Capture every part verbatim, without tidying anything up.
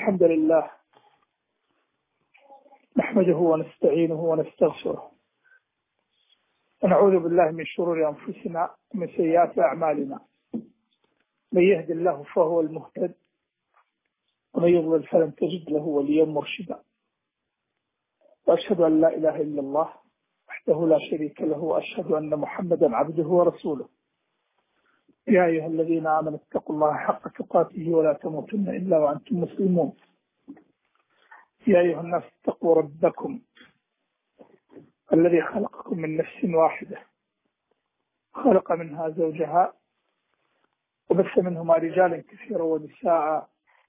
الحمد لله نحمده ونستعينه ونستغفره ونعوذ بالله من شرور أنفسنا ومن سيئات أعمالنا. من يهد الله فهو المهتد ومن يضلل فلن تجد له وليا مرشدا. وأشهد أن لا إله إلا الله وحده لا شريك له وأشهد أن محمدا عبده ورسوله. يا أيها الذين آمنوا اتقوا الله حق تقاته ولا تموتن إلا وأنتم مسلمون. يا أيها الناس اتقوا ربكم الذي خلقكم من نفس واحدة خلق منها زوجها وبث منهما رجالا كثيرا ونساء.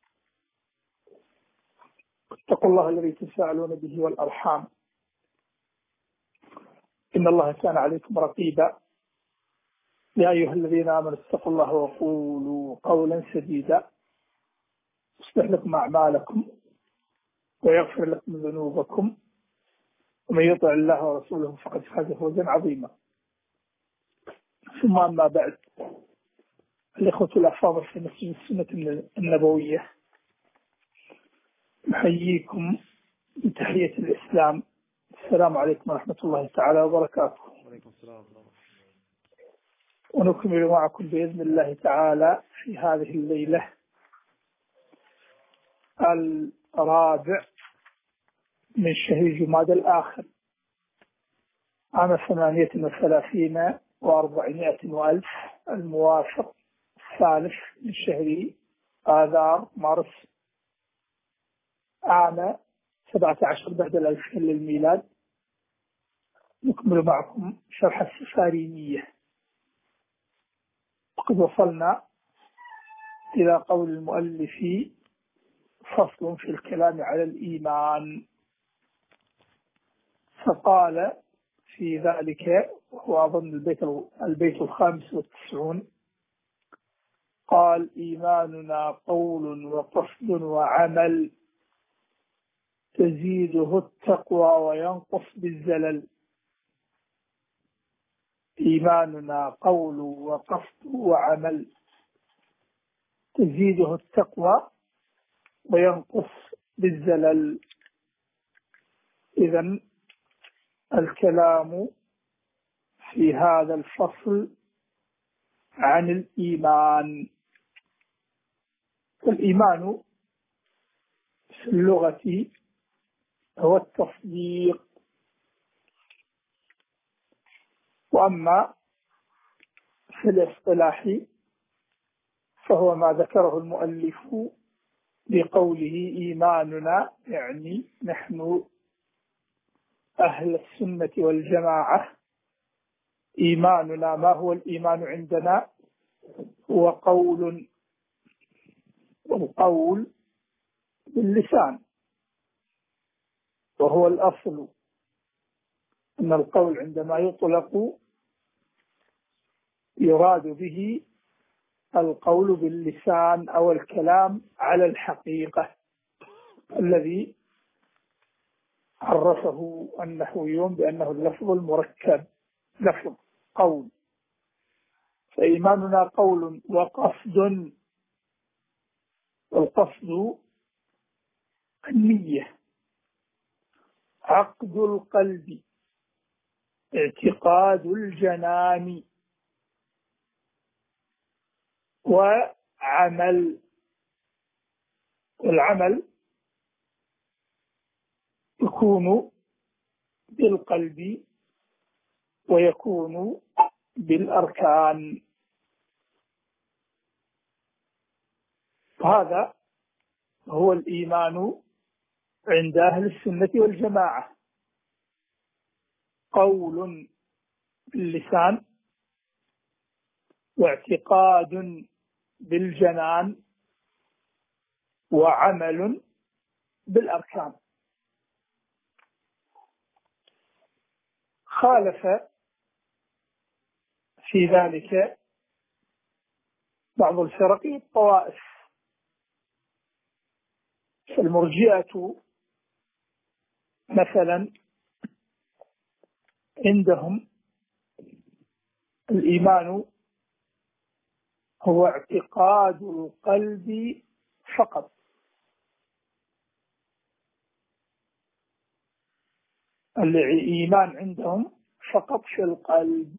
اتقوا الله الذي تساءلون به والأرحام إن الله كان عليكم رقيبا. يا أيها الذين آمنوا اتقوا الله وقولوا قولا سديدا يصلح لكم أعمالكم ويغفر لكم ذنوبكم ومن يطع الله ورسوله فقد فاز فوزا عظيما. ثم أما بعد، الإخوة الأفاضل في مسجد السنة النبوية، نحييكم بتحية الإسلام. السلام عليكم ورحمة الله تعالى وبركاته. وعليكم السلام. ونكمل معكم بإذن الله تعالى في هذه الليلة الرابع من شهر جماد الآخر عام ثمانية وثلاثين وأربعمائة وألف الموافق الثالث من شهر آذار مارس عام سبعة عشر بعد الألفين للميلاد. نكمل معكم شرح السفارينية، وقد وصلنا إلى قول المؤلف فصل في الكلام على الإيمان، فقال في ذلك وهو أظن البيت, البيت الخامس والتسعون: قال: إيماننا قول وقصد وعمل تزيده التقوى وينقص بالزلل. إيماننا قول وقصد وعمل تزيده التقوى وينقص بالزلل. إذن الكلام في هذا الفصل عن الإيمان. والإيمان في اللغة هو التصديق، وأما في الاصطلاح فهو ما ذكره المؤلف بقوله إيماننا، يعني نحن أهل السنة والجماعة إيماننا. ما هو الإيمان عندنا؟ هو قول، والقول باللسان، وهو الأصل أن القول عندما يطلق يراد به القول باللسان أو الكلام على الحقيقة الذي عرفه النحويون بأنه اللفظ المركب، لفظ قول. فإيماننا قول وقصد، والقصد النية، عقد القلب، اعتقاد الجنان، وعمل. والعمل يكون بالقلب ويكون بالأركان. هذا هو الإيمان عند أهل السنة والجماعة: قول باللسان، واعتقاد بالجنان، وعمل بالأركان. خالف في ذلك بعض الفرق والطوائف. فالمرجئة مثلا عندهم الإيمان هو اعتقاد القلب فقط، الإيمان عندهم فقط في القلب.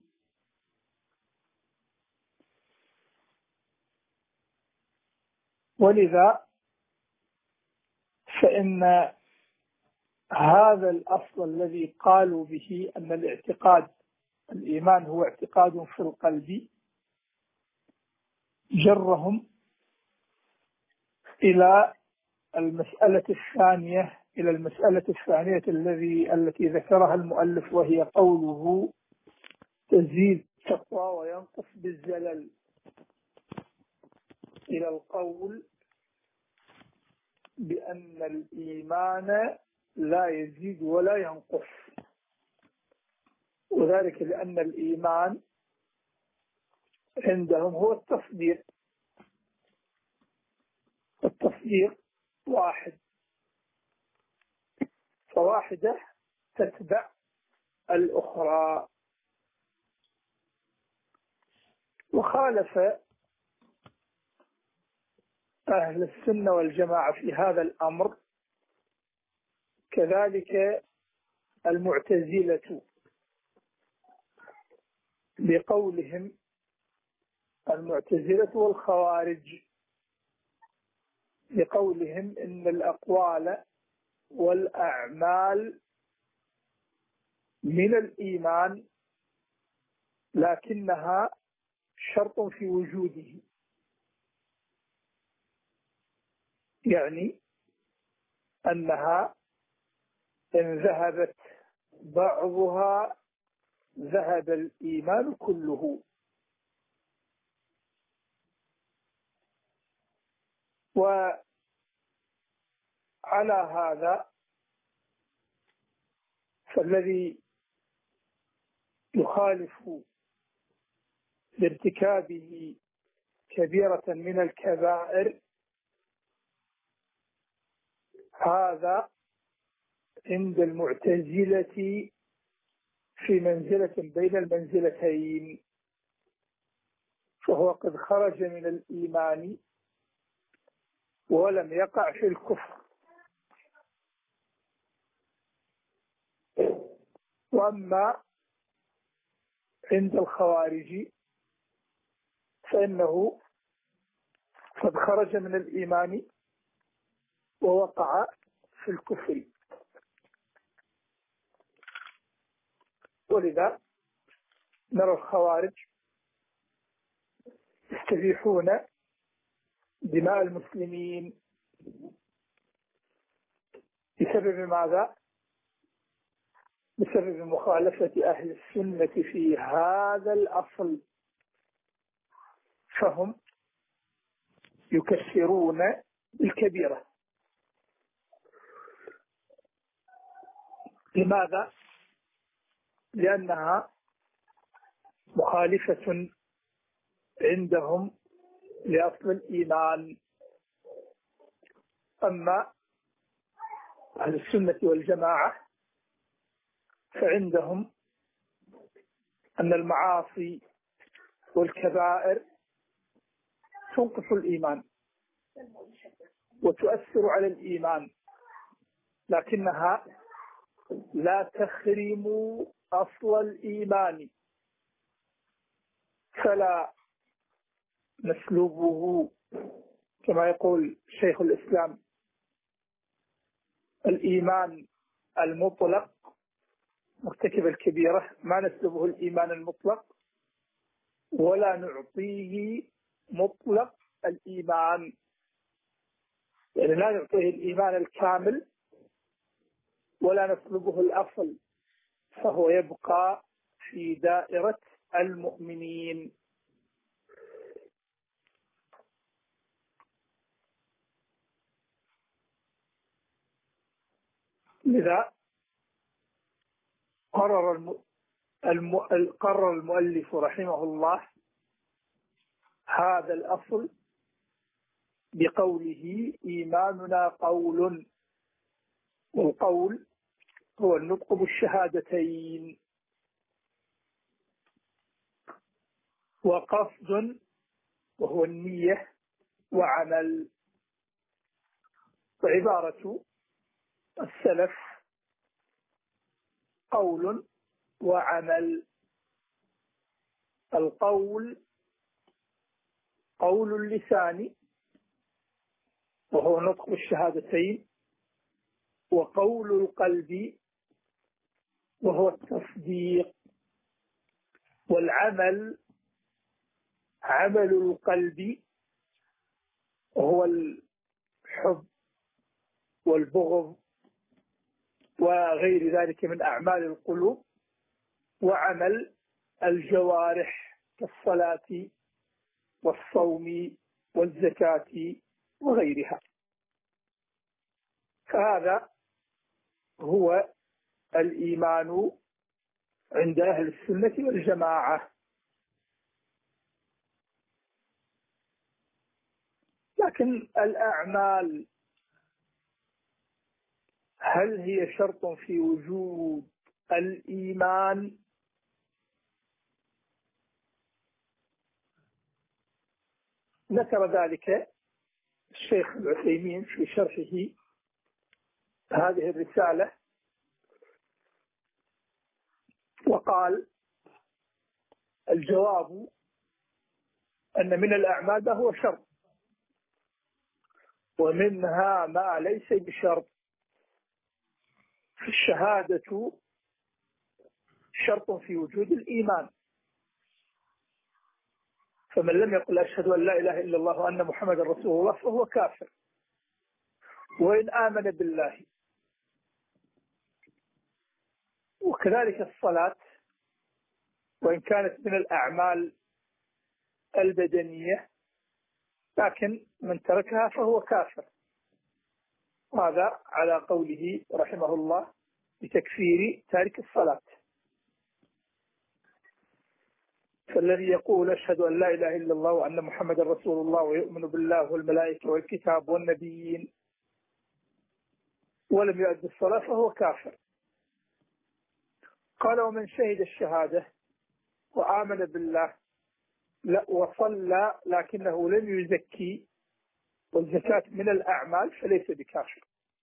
ولذا فإن هذا الأصل الذي قالوا به أن الاعتقاد الإيمان هو اعتقاد في القلب جرهم إلى المسألة الثانية إلى المسألة الثانية الذي التي ذكرها المؤلف، وهي قوله تزيد التقوى وينقص بالزلل، إلى القول بأن الإيمان لا يزيد ولا ينقص، وذلك لأن الإيمان عندهم هو التصديق، التصديق واحد، فواحدة تتبع الأخرى. وخالف أهل السنة والجماعة في هذا الأمر كذلك المعتزلة بقولهم، المعتزلة والخوارج بقولهم إن الأقوال والأعمال من الإيمان لكنها شرط في وجوده، يعني أنها إن ذهبت بعضها ذهب الإيمان كله. وعلى هذا فالذي يخالف بارتكابه كبيرة من الكبائر هذا عند المعتزلة في منزلة بين المنزلتين، فهو قد خرج من الإيمان ولم يقع في الكفر. وأما عند الخوارج فإنه قد خرج من الإيمان ووقع في الكفر. ولذا نرى الخوارج يستبيحون دماء المسلمين بسبب ماذا؟ بسبب مخالفة أهل السنة في هذا الأصل، فهم يكفرون الكبيرة. لماذا؟ لأنها مخالفة عندهم لأصل الإيمان. أما أهل السنة والجماعة فعندهم أن المعاصي والكبائر تنقص الإيمان وتؤثر على الإيمان، لكنها لا تخرم أصل الإيمان، فلا نسلبه كما يقول شيخ الإسلام الإيمان المطلق مرتكب الكبيرة، ما نسلبه الإيمان المطلق ولا نعطيه مطلق الإيمان، يعني لا نعطيه الإيمان الكامل ولا نسلبه الأصل، فهو يبقى في دائرة المؤمنين. لذا قرر الم... الم... قرر المؤلف رحمه الله هذا الأصل بقوله إيماننا قول، والقول هو النطق بالشهادتين، وقصد وهو النية، وعمل. وعبارة السلف قول وعمل. القول قول اللسان وهو نطق الشهادتين، وقول القلب وهو التصديق، والعمل عمل القلب وهو الحب والبغض وغير ذلك من أعمال القلوب، وعمل الجوارح كالصلاة والصوم والزكاة وغيرها. فهذا هو الإيمان عند أهل السنة والجماعة. لكن الأعمال هل هي شرط في وجود الإيمان؟ ذكر ذلك الشيخ العثيمين في شرحه هذه الرسالة، وقال: الجواب أن من الأعمال ما هو شرط، ومنها ما ليس بشرط. الشهادة شرط في وجود الإيمان، فمن لم يقل أشهد أن لا إله إلا الله وأن محمد رسول الله فهو كافر، وإن آمن بالله. وكذلك الصلاة وإن كانت من الأعمال البدنية، لكن من تركها فهو كافر. وهذا على قوله رحمه الله بتكفير تارك الصلاة. فالذي يقول أشهد أن لا إله إلا الله وأن محمد رسول الله ويؤمن بالله والملائكة والكتاب والنبيين ولم يؤدي الصلاة فهو كافر. قال: ومن شهد الشهادة وآمن بالله لا وصلى لكنه لم يزكي، والزكاة من الأعمال، فليس بكافر.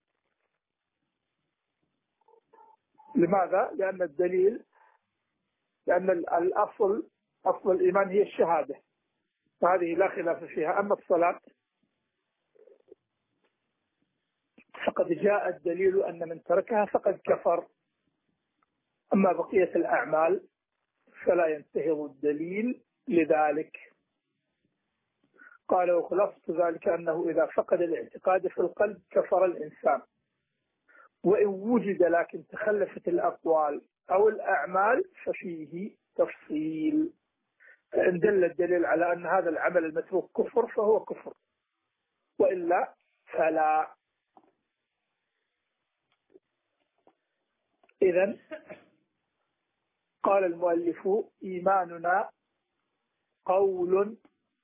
لماذا؟ لأن الدليل لأن الأصل أصل الإيمان هي الشهادة، وهذه لا خلاف فيها. أما الصلاة فقد جاء الدليل أن من تركها فقد كفر. أما بقية الأعمال فلا ينتهض الدليل لذلك. قال: وخلاصة ذلك أنه إذا فقد الاعتقاد في القلب كفر الإنسان، وإن وجد لكن تخلفت الأقوال أو الأعمال ففيه تفصيل. فإن دل الدليل على أن هذا العمل المتروك كفر فهو كفر، وإلا فلا. إذن قال المؤلف: إيماننا قول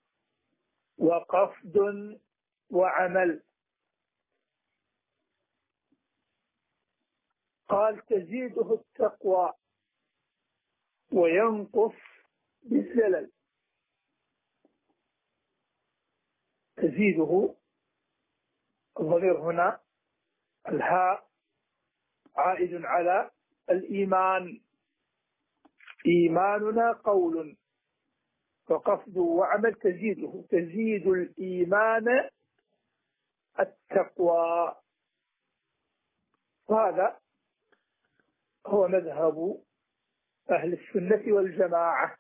وقصد وعمل. قال: تزيده التقوى وينقص بالزلل. تزيده الضمير هنا الهاء عائد على الإيمان. إيماننا قول وقصد وعمل تزيده، تزيد الإيمان التقوى. وهذا هو مذهب أهل السنة والجماعة،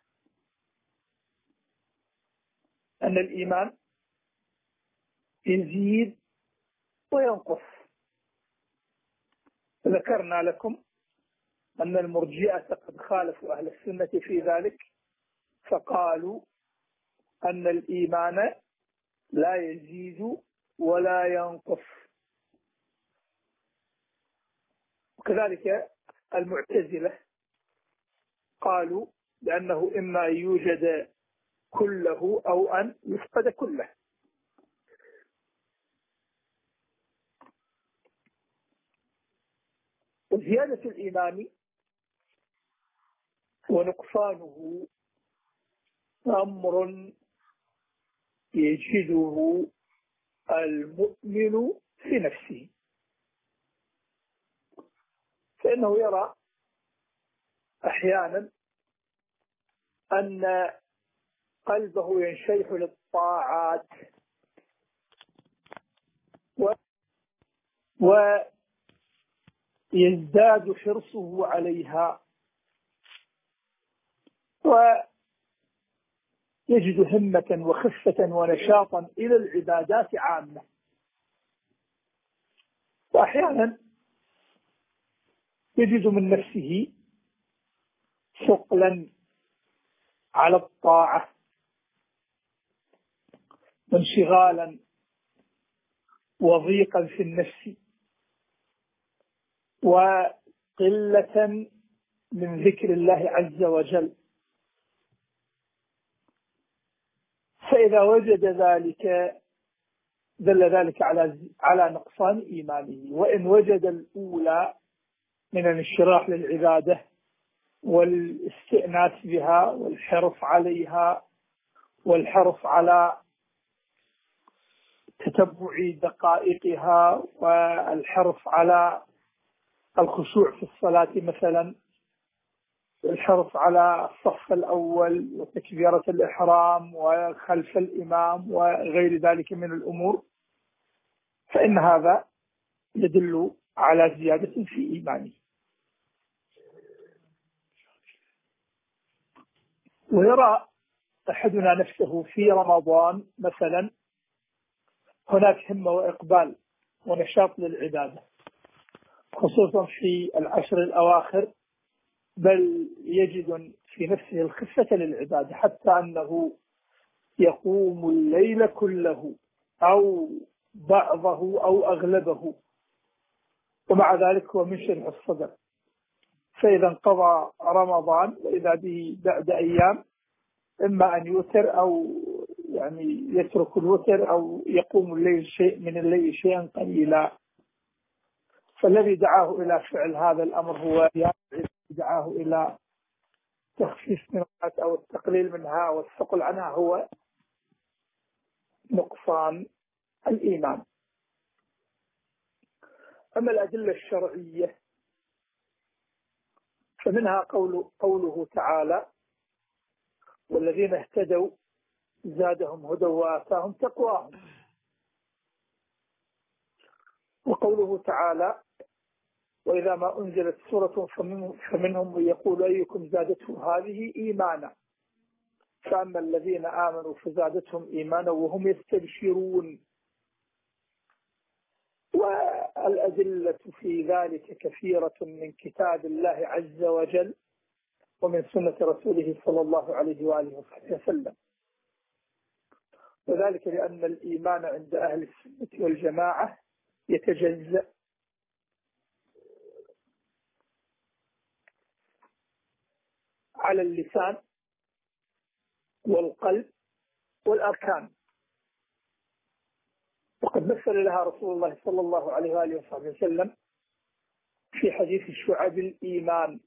أن الإيمان يزيد وينقص. ذكرنا لكم أن المرجئة قد خالفوا أهل السنة في ذلك، فقالوا أن الإيمان لا يزيد ولا ينقص. وكذلك المعتزلة قالوا بأنه إما يوجد كله أو أن يفقد كله. وزيادة الإيمان ونقصانه أمر يجده المؤمن في نفسه، فإنه يرى أحيانا أن قلبه ينشرح للطاعات ويزداد حرصه عليها، ويجد همة وخفة ونشاطا إلى العبادات عامة. وأحيانا يجد من نفسه ثقلا على الطاعة وانشغالا وضيقا في النفس وقلة من ذكر الله عز وجل. فإذا وجد ذلك دل ذلك على على نقصان إيمانه. وإن وجد الأولى من الانشراح للعبادة والاستئناس بها والحرص عليها والحرص على تتبع دقائقها والحرص على الخشوع في الصلاة مثلا، والحرص على الصف الأول وتكبيرة الإحرام وخلف الإمام وغير ذلك من الأمور، فإن هذا يدل على زيادة في إيمانه. ويرى أحدنا نفسه في رمضان مثلا هناك همة وإقبال ونشاط للعبادة، خصوصا في العشر الأواخر، بل يجد في نفسه الخفة للعبادة حتى أنه يقوم الليل كله أو بعضه أو أغلبه، ومع ذلك هو منشرح الصدر. فإذا انقضى رمضان وإذا به بعد أيام إما أن يوتر أو يعني يترك الوتر أو يقوم الليل شيء من الليل شيئا قليلا. فالذي دعاه إلى فعل هذا الأمر هو دعاه إلى تخفيف منها أو التقليل منها والثقل عنها هو نقصان الإيمان. أما الأدلة الشرعية فمنها قول قوله تعالى: والذين اهتدوا زادهم هدى وآتاهم تقواهم. وقوله تعالى: وإذا ما أنزلت سورة فمنهم من يقول أيكم زادته هذه إيمانا فأما الذين آمنوا فزادتهم إيمانا وهم يستبشرون. والأدلة في ذلك كثيرة من كتاب الله عز وجل ومن سنة رسوله صلى الله عليه وآله وسلم. وذلك لأن الإيمان عند أهل السنة والجماعة يتجزأ على اللسان والقلب والأركان. وقد مثل لها رسول الله صلى الله عليه وآله وسلم في حديث شعب الإيمان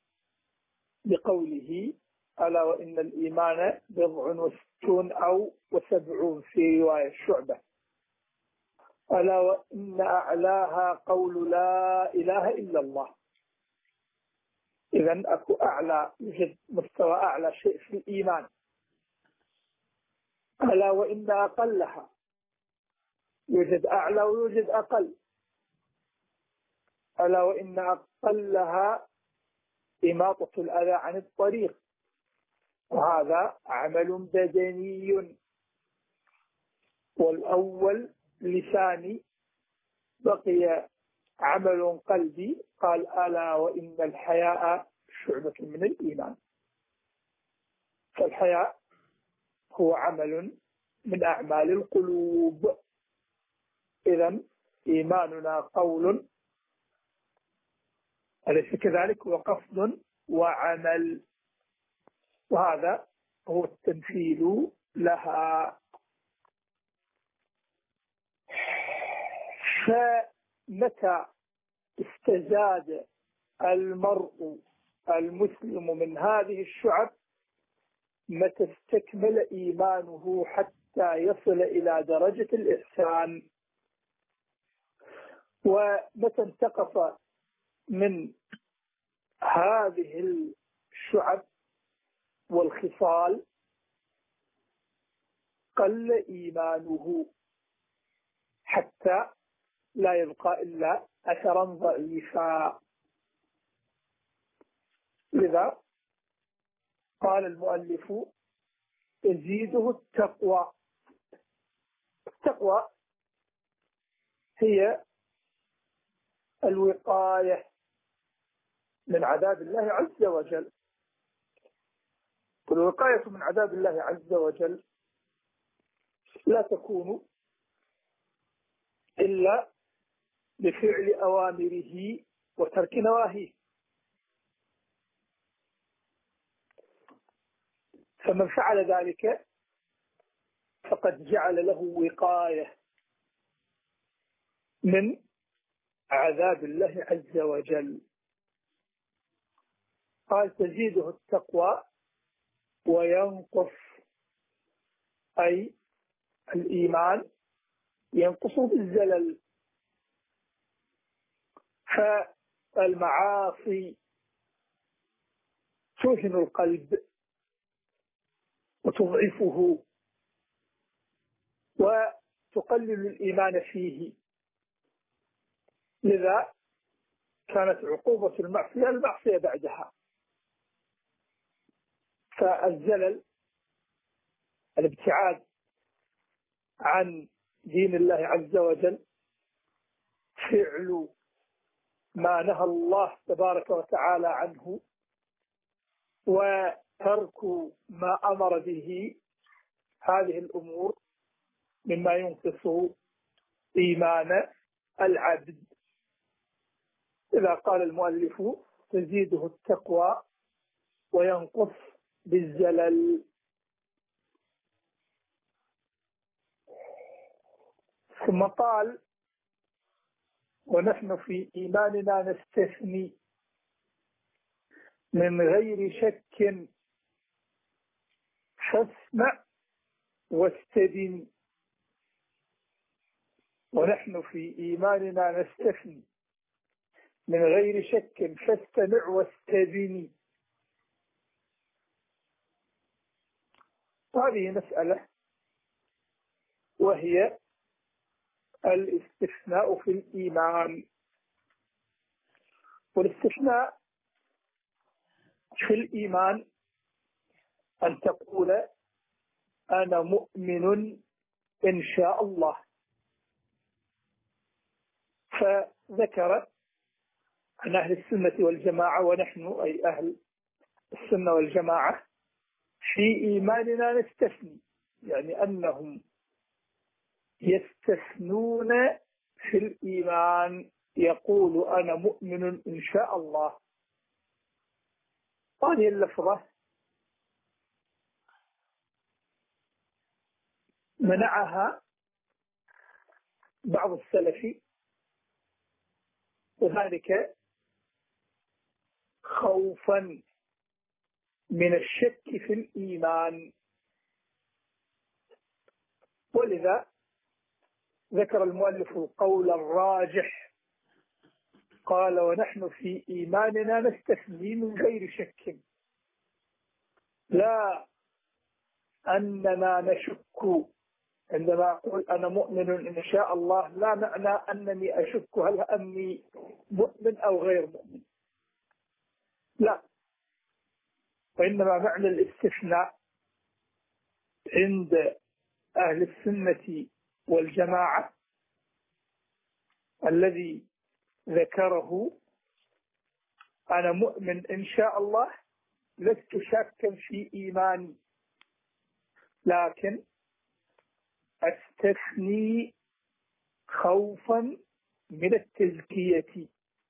بقوله: ألا وإن الإيمان بضع وستون أو وسبعون في رواية شعبة، ألا وإن أعلاها قول لا إله إلا الله. إذن أكو أعلى، يوجد مستوى أعلى شيء في الإيمان. ألا وإن أقلها، يوجد أعلى ويوجد أقل. ألا وإن أقلها إماطة الأذى عن الطريق، وهذا عمل بدني. والأول لساني، بقي عمل قلبي. قال: ألا وإن الحياء شعبة من الإيمان. فالحياء هو عمل من أعمال القلوب. إذن إيماننا قول، أليس كذلك؟ وقصد وعمل، وهذا هو التمثيل لها. فمتى استزاد المرء المسلم من هذه الشعب، متى استكمل إيمانه حتى يصل إلى درجة الإحسان. ومتى انتقص من هذه الشعب والخصال قل إيمانه حتى لا يبقى إلا أثرا ضعيفا. لذا قال المؤلف تزيده التقوى. التقوى هي الوقاية من عذاب الله عز وجل. والوقاية من عذاب الله عز وجل لا تكون إلا بفعل أوامره وترك نواهيه. فمن فعل ذلك فقد جعل له وقاية من عذاب الله عز وجل. قال تزيده التقوى وينقص، أي الإيمان ينقص بالزلل. فالمعاصي توهن القلب وتضعفه وتقلل الإيمان فيه. لذا كانت عقوبة المعصية المعصية بعدها. فالزلل الابتعاد عن دين الله عز وجل، فعل ما نهى الله تبارك وتعالى عنه، وترك ما أمر به، هذه الأمور مما ينقص إيمان العبد. إذا قال المؤلف تزيده التقوى وينقص بالزلل. ثم قال ونحن في إيماننا نستثني من غير شك فاسمع واستدن. ونحن في إيماننا نستثني من غير شك فاستمع واستدن. هذه مسألة، وهي الاستثناء في الإيمان. والاستثناء في الإيمان أن تقول أنا مؤمن إن شاء الله. فذكر عن أهل السنة والجماعة، ونحن أي أهل السنة والجماعة في إيماننا نستثني، يعني أنهم يستثنون في الإيمان. يقول أنا مؤمن إن شاء الله. هذه اللفظة منعها بعض السلف، وذلك خوفا من الشك في الإيمان. ولذا ذكر المؤلف القول الراجح، قال ونحن في إيماننا نستثني من غير شك، لا أننا نشك. عندما أقول أنا مؤمن إن شاء الله لا معنى أنني أشك هل أني مؤمن أو غير مؤمن، لا. وإنما معنى الاستثناء عند أهل السنة والجماعة الذي ذكره أنا مؤمن إن شاء الله، لست شاكا في إيماني، لكن أستثني خوفا من التزكية،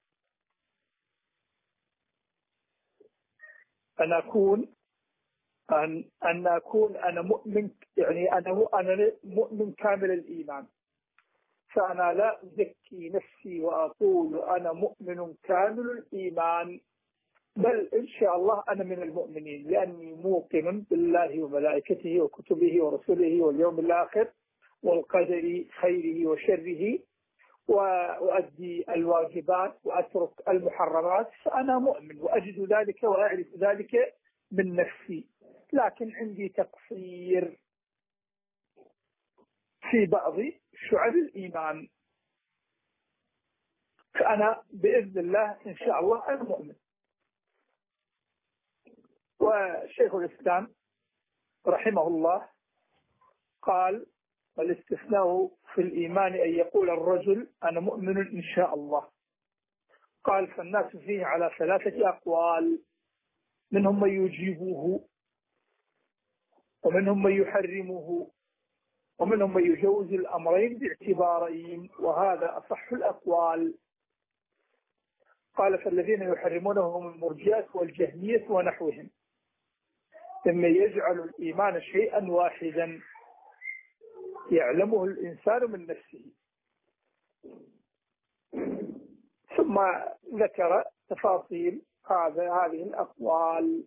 أن أكون أن أن أكون أنا مؤمن، يعني أنا أنا مؤمن كامل الإيمان، فأنا لا أزكي نفسي وأقول أنا مؤمن كامل الإيمان، بل إن شاء الله أنا من المؤمنين، لأني موقن بالله وملائكته وكتبه ورسله واليوم الآخر والقدر خيره وشره، وأؤدي الواجبات وأترك المحرمات فأنا مؤمن وأجد ذلك وأعرف ذلك من نفسي. لكن عندي تقصير في بعض شعب الإيمان، فأنا بإذن الله إن شاء الله أنا مؤمن. وشيخ الإسلام رحمه الله قال: والاستثناء في الإيمان أن يقول الرجل أنا مؤمن إن شاء الله. قال: فالناس فيه على ثلاثة أقوال، منهم من يجيبه، ومنهم من يحرمه، ومنهم من يجوز الأمرين باعتبارين، وهذا أصح الأقوال. قال: فالذين يحرمونه هم المرجئة والجهمية ونحوهم، ممن يجعل الإيمان شيئا واحدا يعلمه الإنسان من نفسه. ثم ذكر تفاصيل هذا هذه الأقوال.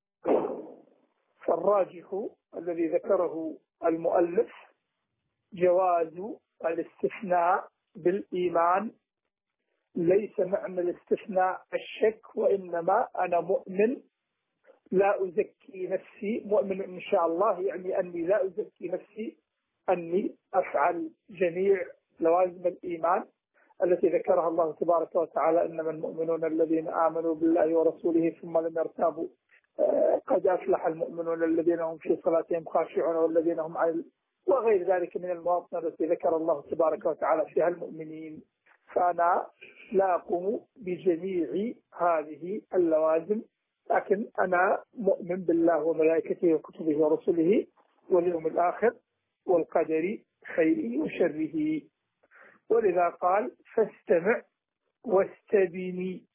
فالراجح الذي ذكره المؤلف جواز الاستثناء بالإيمان، ليس معنى الاستثناء الشك، وإنما أنا مؤمن لا أزكي نفسي، مؤمن إن شاء الله يعني أني لا أزكي نفسي، أني أفعل جميع لوازم الإيمان التي ذكرها الله تبارك وتعالى: إنما المؤمنون الذين آمنوا بالله ورسوله ثم لم يرتابوا، قد أفلح المؤمنون الذين هم في صلاتهم خاشعون والذين هم عن، وغير ذلك من المواطن التي ذكر الله تبارك وتعالى فيها المؤمنين. فأنا لا أقوم بجميع هذه اللوازم، لكن أنا مؤمن بالله وملائكته وكتبه ورسله واليوم الآخر والقدر خيره وشره. ولذا قال: فاستمع واستبني،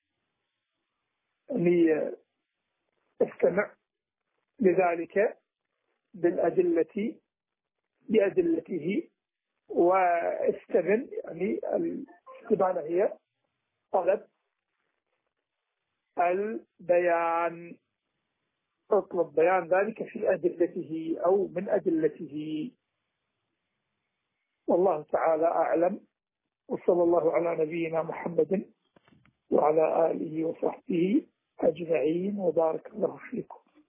يعني استمع لذلك بالأدلة بأدلته، واستبن يعني الاستبانة هي طلب البيان، اطلب بيان ذلك في أدلته أو من أدلته. والله تعالى أعلم، وصلى الله على نبينا محمد وعلى آله وصحبه أجمعين، وبارك الله فيكم.